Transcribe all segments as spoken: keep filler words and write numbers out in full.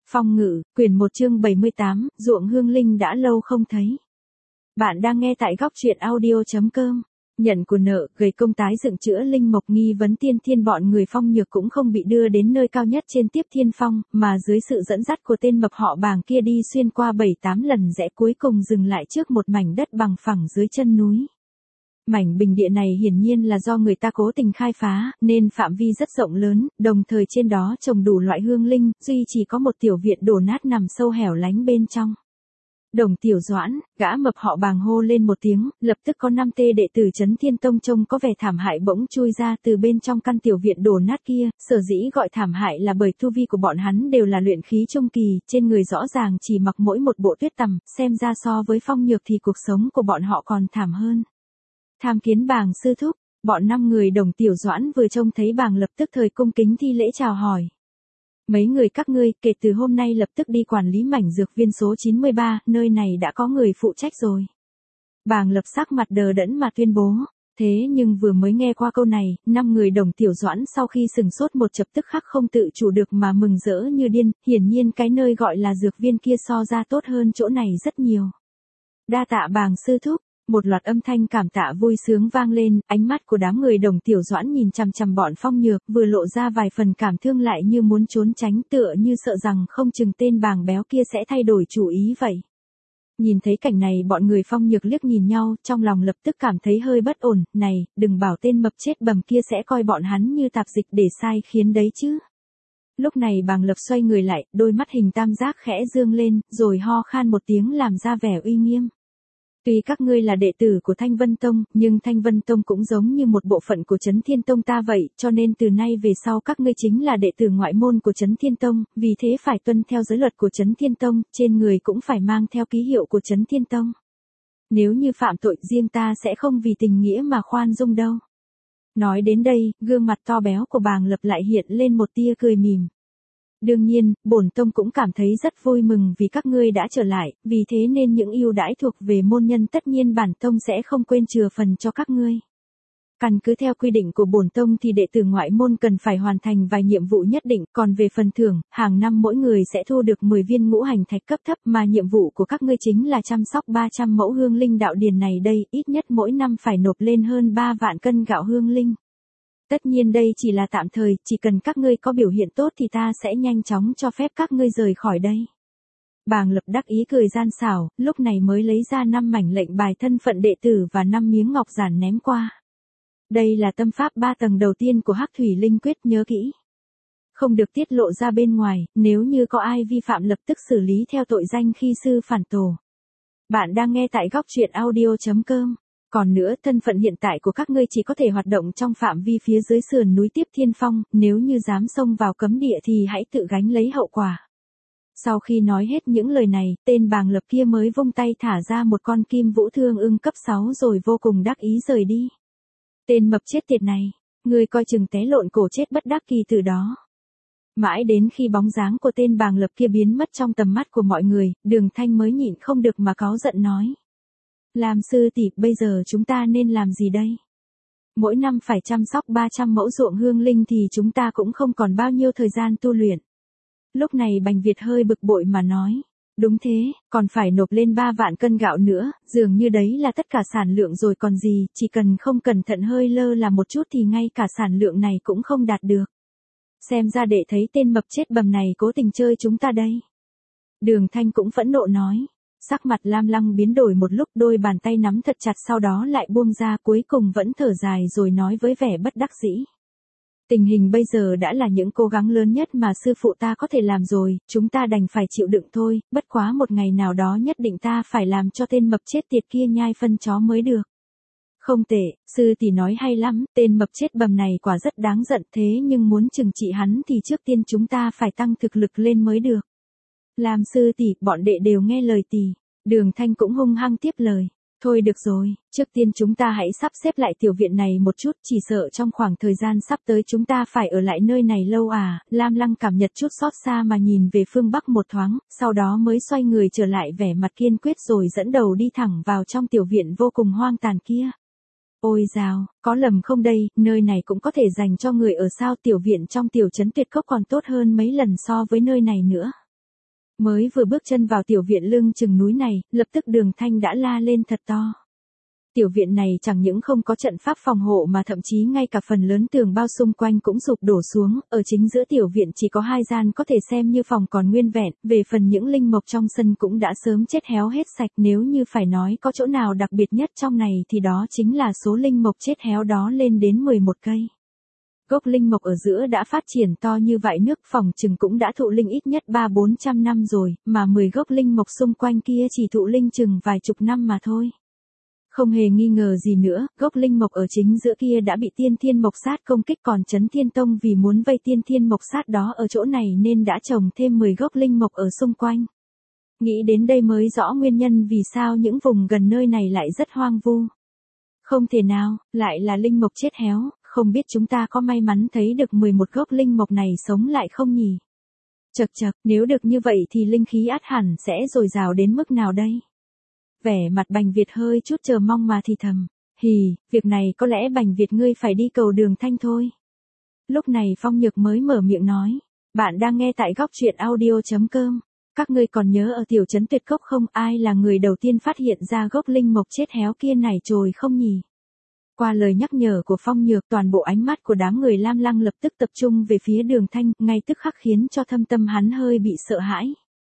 Phong ngữ, quyển một chương bảy mươi tám, ruộng hương linh đã lâu không thấy. Bạn đang nghe tại góc truyện audio.com. Nhận của nợ, gầy công tái dựng chữa linh mộc nghi vấn tiên thiên bọn người Phong Nhược cũng không bị đưa đến nơi cao nhất trên Tiếp Thiên Phong, mà dưới sự dẫn dắt của tên mập họ Bàng kia đi xuyên qua bảy tám lần rẽ cuối cùng dừng lại trước một mảnh đất bằng phẳng dưới chân núi. Mảnh bình địa này hiển nhiên là do người ta cố tình khai phá, nên phạm vi rất rộng lớn, đồng thời trên đó trồng đủ loại hương linh, duy chỉ có một tiểu viện đổ nát nằm sâu hẻo lánh bên trong. Đồng Tiểu Doãn, gã mập họ Bàng hô lên một tiếng, lập tức có năm tê đệ tử Chấn Thiên Tông trông có vẻ thảm hại bỗng chui ra từ bên trong căn tiểu viện đổ nát kia, sở dĩ gọi thảm hại là bởi tu vi của bọn hắn đều là luyện khí trung kỳ, trên người rõ ràng chỉ mặc mỗi một bộ tuyết tằm, xem ra so với Phong Nhược thì cuộc sống của bọn họ còn thảm hơn. Tham kiến Bàng sư thúc, bọn năm người Đồng Tiểu Doãn vừa trông thấy Bàng lập tức thời cung kính thi lễ chào hỏi. Mấy người các ngươi, kể từ hôm nay lập tức đi quản lý mảnh dược viên số chín mươi ba, nơi này đã có người phụ trách rồi. Bàng lập sắc mặt đờ đẫn mà tuyên bố. Thế nhưng vừa mới nghe qua câu này, năm người Đồng Tiểu Doãn sau khi sừng sốt một chập tức khắc không tự chủ được mà mừng rỡ như điên, hiển nhiên cái nơi gọi là dược viên kia so ra tốt hơn chỗ này rất nhiều. Đa tạ Bàng sư thúc. Một loạt âm thanh cảm tạ vui sướng vang lên, ánh mắt của đám người Đồng Tiểu Doãn nhìn chằm chằm bọn Phong Nhược, vừa lộ ra vài phần cảm thương lại như muốn trốn tránh, tựa như sợ rằng không chừng tên Bàng béo kia sẽ thay đổi chủ ý vậy. Nhìn thấy cảnh này bọn người Phong Nhược liếc nhìn nhau, trong lòng lập tức cảm thấy hơi bất ổn, này, đừng bảo tên mập chết bầm kia sẽ coi bọn hắn như tạp dịch để sai khiến đấy chứ. Lúc này Bàng Lập xoay người lại, đôi mắt hình tam giác khẽ dương lên, rồi ho khan một tiếng làm ra vẻ uy nghiêm. Tuy các ngươi là đệ tử của Thanh Vân Tông, nhưng Thanh Vân Tông cũng giống như một bộ phận của Chấn Thiên Tông ta vậy, cho nên từ nay về sau các ngươi chính là đệ tử ngoại môn của Chấn Thiên Tông, vì thế phải tuân theo giới luật của Chấn Thiên Tông, trên người cũng phải mang theo ký hiệu của Chấn Thiên Tông. Nếu như phạm tội riêng ta sẽ không vì tình nghĩa mà khoan dung đâu. Nói đến đây, gương mặt to béo của Bàng Lập lại hiện lên một tia cười mỉm. Đương nhiên, bổn tông cũng cảm thấy rất vui mừng vì các ngươi đã trở lại, vì thế nên những ưu đãi thuộc về môn nhân tất nhiên bản tông sẽ không quên chừa phần cho các ngươi. Căn cứ theo quy định của bổn tông thì đệ tử ngoại môn cần phải hoàn thành vài nhiệm vụ nhất định, còn về phần thưởng, hàng năm mỗi người sẽ thu được mười viên ngũ hành thạch cấp thấp mà nhiệm vụ của các ngươi chính là chăm sóc ba trăm mẫu hương linh đạo điền này đây, ít nhất mỗi năm phải nộp lên hơn ba vạn cân gạo hương linh. Tất nhiên đây chỉ là tạm thời, chỉ cần các ngươi có biểu hiện tốt thì ta sẽ nhanh chóng cho phép các ngươi rời khỏi đây. Bàng Lập đắc ý cười gian xảo, lúc này mới lấy ra năm mảnh lệnh bài thân phận đệ tử và năm miếng ngọc giản ném qua. Đây là tâm pháp ba tầng đầu tiên của Hắc Thủy Linh Quyết, nhớ kỹ. Không được tiết lộ ra bên ngoài, nếu như có ai vi phạm lập tức xử lý theo tội danh khi sư phản tổ. Bạn đang nghe tại góc truyện audio.com. Còn nữa, thân phận hiện tại của các ngươi chỉ có thể hoạt động trong phạm vi phía dưới sườn núi Tiếp Thiên Phong, nếu như dám xông vào cấm địa thì hãy tự gánh lấy hậu quả. Sau khi nói hết những lời này, tên Bàng Lập kia mới vung tay thả ra một con kim vũ thương ưng cấp sáu rồi vô cùng đắc ý rời đi. Tên mập chết tiệt này, ngươi coi chừng té lộn cổ chết bất đắc kỳ từ đó. Mãi đến khi bóng dáng của tên Bàng Lập kia biến mất trong tầm mắt của mọi người, Đường Thanh mới nhịn không được mà cáu giận nói. Làm sư tỷ, bây giờ chúng ta nên làm gì đây? Mỗi năm phải chăm sóc ba trăm mẫu ruộng hương linh thì chúng ta cũng không còn bao nhiêu thời gian tu luyện. Lúc này Bành Việt hơi bực bội mà nói. Đúng thế, còn phải nộp lên ba vạn cân gạo nữa, dường như đấy là tất cả sản lượng rồi còn gì, chỉ cần không cẩn thận hơi lơ là một chút thì ngay cả sản lượng này cũng không đạt được. Xem ra để thấy tên mập chết bầm này cố tình chơi chúng ta đây. Đường Thanh cũng phẫn nộ nói. Sắc mặt Lam Lăng biến đổi một lúc, đôi bàn tay nắm thật chặt sau đó lại buông ra, cuối cùng vẫn thở dài rồi nói với vẻ bất đắc dĩ. Tình hình bây giờ đã là những cố gắng lớn nhất mà sư phụ ta có thể làm rồi, chúng ta đành phải chịu đựng thôi, bất quá một ngày nào đó nhất định ta phải làm cho tên mập chết tiệt kia nhai phân chó mới được. Không tệ, sư tỷ nói hay lắm, tên mập chết bầm này quả rất đáng giận, thế nhưng muốn trừng trị hắn thì trước tiên chúng ta phải tăng thực lực lên mới được. Làm sư tỷ, bọn đệ đều nghe lời tỷ. Đường Thanh cũng hung hăng tiếp lời. Thôi được rồi, trước tiên chúng ta hãy sắp xếp lại tiểu viện này một chút, chỉ sợ trong khoảng thời gian sắp tới chúng ta phải ở lại nơi này lâu à. Lam Lăng cảm nhận chút xót xa mà nhìn về phương Bắc một thoáng, sau đó mới xoay người trở lại vẻ mặt kiên quyết rồi dẫn đầu đi thẳng vào trong tiểu viện vô cùng hoang tàn kia. Ôi dào, có lầm không đây, nơi này cũng có thể dành cho người ở sao? Tiểu viện trong tiểu trấn Tuyệt Cốc còn tốt hơn mấy lần so với nơi này nữa. Mới vừa bước chân vào tiểu viện lưng chừng núi này, lập tức Đường Thanh đã la lên thật to. Tiểu viện này chẳng những không có trận pháp phòng hộ mà thậm chí ngay cả phần lớn tường bao xung quanh cũng sụp đổ xuống, ở chính giữa tiểu viện chỉ có hai gian có thể xem như phòng còn nguyên vẹn, về phần những linh mộc trong sân cũng đã sớm chết héo hết sạch, nếu như phải nói có chỗ nào đặc biệt nhất trong này thì đó chính là số linh mộc chết héo đó lên đến mười một cây. Gốc linh mộc ở giữa đã phát triển to như vậy nước phòng chừng cũng đã thụ linh ít nhất ba bốn trăm năm rồi, mà mười gốc linh mộc xung quanh kia chỉ thụ linh chừng vài chục năm mà thôi. Không hề nghi ngờ gì nữa, gốc linh mộc ở chính giữa kia đã bị tiên thiên mộc sát công kích, còn Chấn Thiên Tông vì muốn vây tiên thiên mộc sát đó ở chỗ này nên đã trồng thêm mười gốc linh mộc ở xung quanh. Nghĩ đến đây mới rõ nguyên nhân vì sao những vùng gần nơi này lại rất hoang vu. Không thể nào, lại là linh mộc chết héo, không biết chúng ta có may mắn thấy được mười một gốc linh mộc này sống lại không nhỉ? Chậc chậc, nếu được như vậy thì linh khí ắt hẳn sẽ dồi dào đến mức nào đây? Vẻ mặt Bành Việt hơi chút chờ mong mà thì thầm, hì, việc này có lẽ Bành Việt ngươi phải đi cầu Đường Thanh thôi. Lúc này Phong Nhược mới mở miệng nói, bạn đang nghe tại góc truyện audio.com. Các ngươi còn nhớ ở tiểu trấn Tuyệt Cốc không, ai là người đầu tiên phát hiện ra gốc linh mộc chết héo kia này rồi không nhỉ? Qua lời nhắc nhở của Phong Nhược, toàn bộ ánh mắt của đám người Lam Lăng lập tức tập trung về phía Đường Thanh, ngay tức khắc khiến cho thâm tâm hắn hơi bị sợ hãi.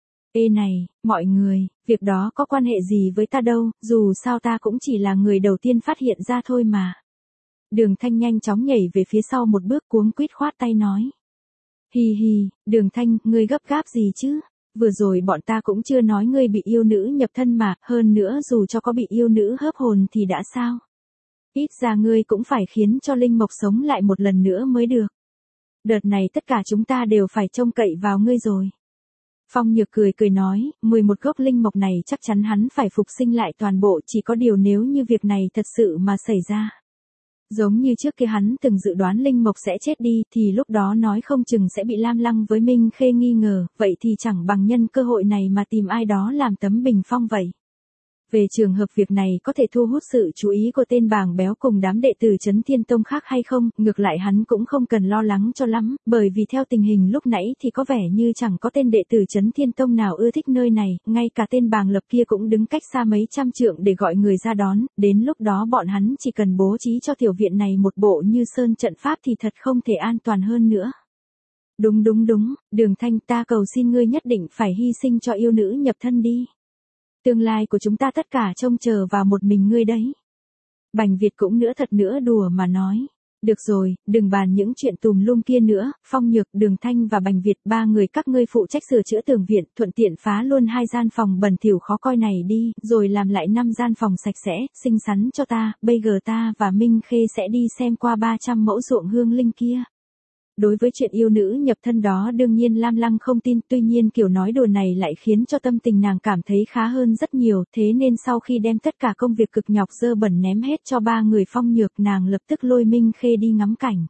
Ê này, mọi người, việc đó có quan hệ gì với ta đâu, dù sao ta cũng chỉ là người đầu tiên phát hiện ra thôi mà. Đường Thanh nhanh chóng nhảy về phía sau một bước cuống quýt khoát tay nói. Hi hi, Đường Thanh, ngươi gấp gáp gì chứ? Vừa rồi bọn ta cũng chưa nói ngươi bị yêu nữ nhập thân mà, hơn nữa dù cho có bị yêu nữ hớp hồn thì đã sao? Ít ra ngươi cũng phải khiến cho linh mộc sống lại một lần nữa mới được. Đợt này tất cả chúng ta đều phải trông cậy vào ngươi rồi. Phong Nhược cười cười nói, mười một gốc linh mộc này chắc chắn hắn phải phục sinh lại toàn bộ, chỉ có điều nếu như việc này thật sự mà xảy ra. Giống như trước kia hắn từng dự đoán linh mộc sẽ chết đi thì lúc đó nói không chừng sẽ bị Lam Lăng với Minh Khê nghi ngờ, vậy thì chẳng bằng nhân cơ hội này mà tìm ai đó làm tấm bình phong vậy. Về trường hợp việc này có thể thu hút sự chú ý của tên bàng béo cùng đám đệ tử Chấn Thiên Tông khác hay không, ngược lại hắn cũng không cần lo lắng cho lắm, bởi vì theo tình hình lúc nãy thì có vẻ như chẳng có tên đệ tử Chấn Thiên Tông nào ưa thích nơi này, ngay cả tên bàng lập kia cũng đứng cách xa mấy trăm trượng để gọi người ra đón, đến lúc đó bọn hắn chỉ cần bố trí cho tiểu viện này một bộ như sơn trận pháp thì thật không thể an toàn hơn nữa. Đúng đúng đúng, Đường Thanh, ta cầu xin ngươi nhất định phải hy sinh cho yêu nữ nhập thân đi. Tương lai của chúng ta tất cả trông chờ vào một mình ngươi đấy. Bành Việt cũng nữa thật nữa đùa mà nói. Được rồi, đừng bàn những chuyện tùm lum kia nữa, Phong Nhược, Đường Thanh và Bành Việt, ba người các ngươi phụ trách sửa chữa tường viện, thuận tiện phá luôn hai gian phòng bẩn thỉu khó coi này đi, rồi làm lại năm gian phòng sạch sẽ, xinh xắn cho ta, bây giờ ta và Minh Khê sẽ đi xem qua ba trăm mẫu ruộng hương linh kia. Đối với chuyện yêu nữ nhập thân đó đương nhiên Lam Lăng không tin, tuy nhiên kiểu nói đùa này lại khiến cho tâm tình nàng cảm thấy khá hơn rất nhiều, thế nên sau khi đem tất cả công việc cực nhọc dơ bẩn ném hết cho ba người Phong Nhược, nàng lập tức lôi Minh Khê đi ngắm cảnh.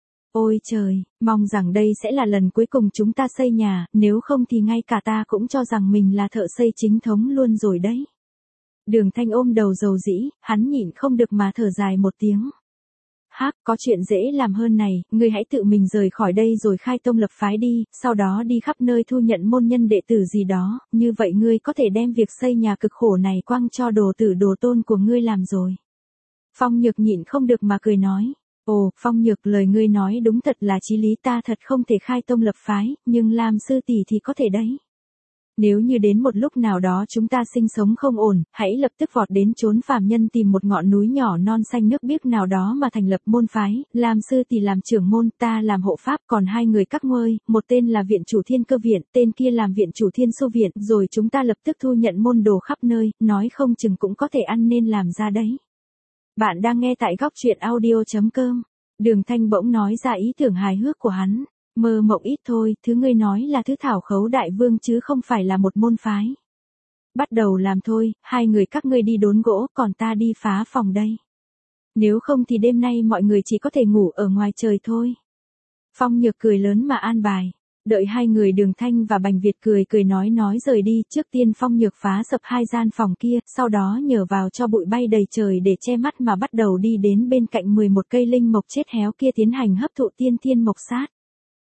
Ôi trời, mong rằng đây sẽ là lần cuối cùng chúng ta xây nhà, nếu không thì ngay cả ta cũng cho rằng mình là thợ xây chính thống luôn rồi đấy. Đường Thanh ôm đầu dầu dĩ, hắn nhịn không được mà thở dài một tiếng. Hắc, có chuyện dễ làm hơn này, ngươi hãy tự mình rời khỏi đây rồi khai tông lập phái đi, sau đó đi khắp nơi thu nhận môn nhân đệ tử gì đó, như vậy ngươi có thể đem việc xây nhà cực khổ này quăng cho đồ tử đồ tôn của ngươi làm rồi. Phong Nhược nhịn không được mà cười nói, ồ, Phong Nhược, lời ngươi nói đúng thật là chí lý, ta thật không thể khai tông lập phái, nhưng làm sư tỷ thì có thể đấy. Nếu như đến một lúc nào đó chúng ta sinh sống không ổn, hãy lập tức vọt đến chốn phàm nhân tìm một ngọn núi nhỏ non xanh nước biếc nào đó mà thành lập môn phái, làm sư tỷ làm trưởng môn, ta làm hộ pháp, còn hai người các ngươi, một tên là viện chủ Thiên Cơ Viện, tên kia làm viện chủ Thiên Xu Viện, rồi chúng ta lập tức thu nhận môn đồ khắp nơi, nói không chừng cũng có thể ăn nên làm ra đấy. Bạn đang nghe tại góc truyện audio.com. Đường Thanh bỗng nói ra ý tưởng hài hước của hắn. Mơ mộng ít thôi, thứ ngươi nói là thứ thảo khấu đại vương chứ không phải là một môn phái. Bắt đầu làm thôi, hai người các ngươi đi đốn gỗ, còn ta đi phá phòng đây. Nếu không thì đêm nay mọi người chỉ có thể ngủ ở ngoài trời thôi. Phong Nhược cười lớn mà an bài. Đợi hai người Đường Thanh và Bành Việt cười cười nói nói rời đi, trước tiên Phong Nhược phá sập hai gian phòng kia, sau đó nhờ vào cho bụi bay đầy trời để che mắt mà bắt đầu đi đến bên cạnh mười một cây linh mộc chết héo kia tiến hành hấp thụ tiên thiên mộc sát.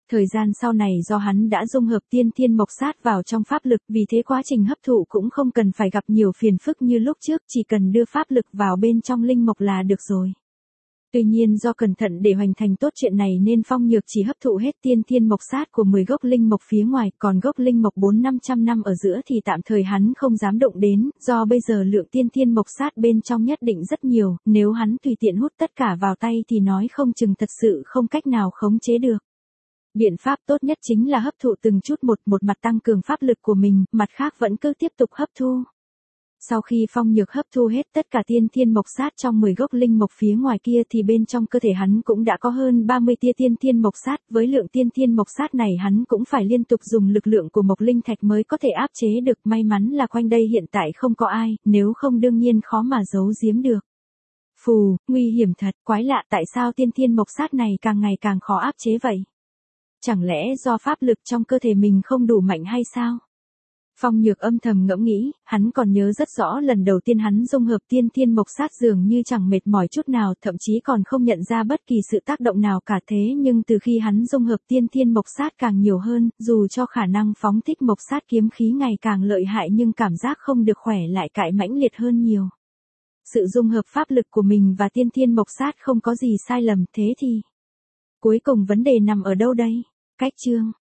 Thời gian sau này do hắn đã dung hợp tiên thiên mộc sát vào trong pháp lực, vì thế quá trình hấp thụ cũng không cần phải gặp nhiều phiền phức như lúc trước, chỉ cần đưa pháp lực vào bên trong linh mộc là được rồi. Tuy nhiên do cẩn thận để hoành thành tốt chuyện này nên Phong Nhược chỉ hấp thụ hết tiên thiên mộc sát của mười gốc linh mộc phía ngoài, còn gốc linh mộc bốn năm trăm năm ở giữa thì tạm thời hắn không dám động đến, do bây giờ lượng tiên thiên mộc sát bên trong nhất định rất nhiều, nếu hắn tùy tiện hút tất cả vào tay thì nói không chừng thật sự không cách nào khống chế được. Biện pháp tốt nhất chính là hấp thụ từng chút một, một mặt tăng cường pháp lực của mình, mặt khác vẫn cứ tiếp tục hấp thu. Sau khi Phong Nhược hấp thu hết tất cả tiên thiên mộc sát trong mười gốc linh mộc phía ngoài kia thì bên trong cơ thể hắn cũng đã có hơn ba mươi tia tiên thiên mộc sát, với lượng tiên thiên mộc sát này hắn cũng phải liên tục dùng lực lượng của mộc linh thạch mới có thể áp chế được, may mắn là quanh đây hiện tại không có ai, nếu không đương nhiên khó mà giấu giếm được. Phù, nguy hiểm thật, quái lạ tại sao tiên thiên mộc sát này càng ngày càng khó áp chế vậy? Chẳng lẽ do pháp lực trong cơ thể mình không đủ mạnh hay sao? Phong Nhược âm thầm ngẫm nghĩ, hắn còn nhớ rất rõ lần đầu tiên hắn dung hợp tiên thiên mộc sát dường như chẳng mệt mỏi chút nào, thậm chí còn không nhận ra bất kỳ sự tác động nào cả, thế nhưng từ khi hắn dung hợp tiên thiên mộc sát càng nhiều hơn, dù cho khả năng phóng thích mộc sát kiếm khí ngày càng lợi hại nhưng cảm giác không được khỏe lại cãi mãnh liệt hơn nhiều. Sự dung hợp pháp lực của mình và tiên thiên mộc sát không có gì sai lầm, thế thì cuối cùng vấn đề nằm ở đâu đây? Cách chương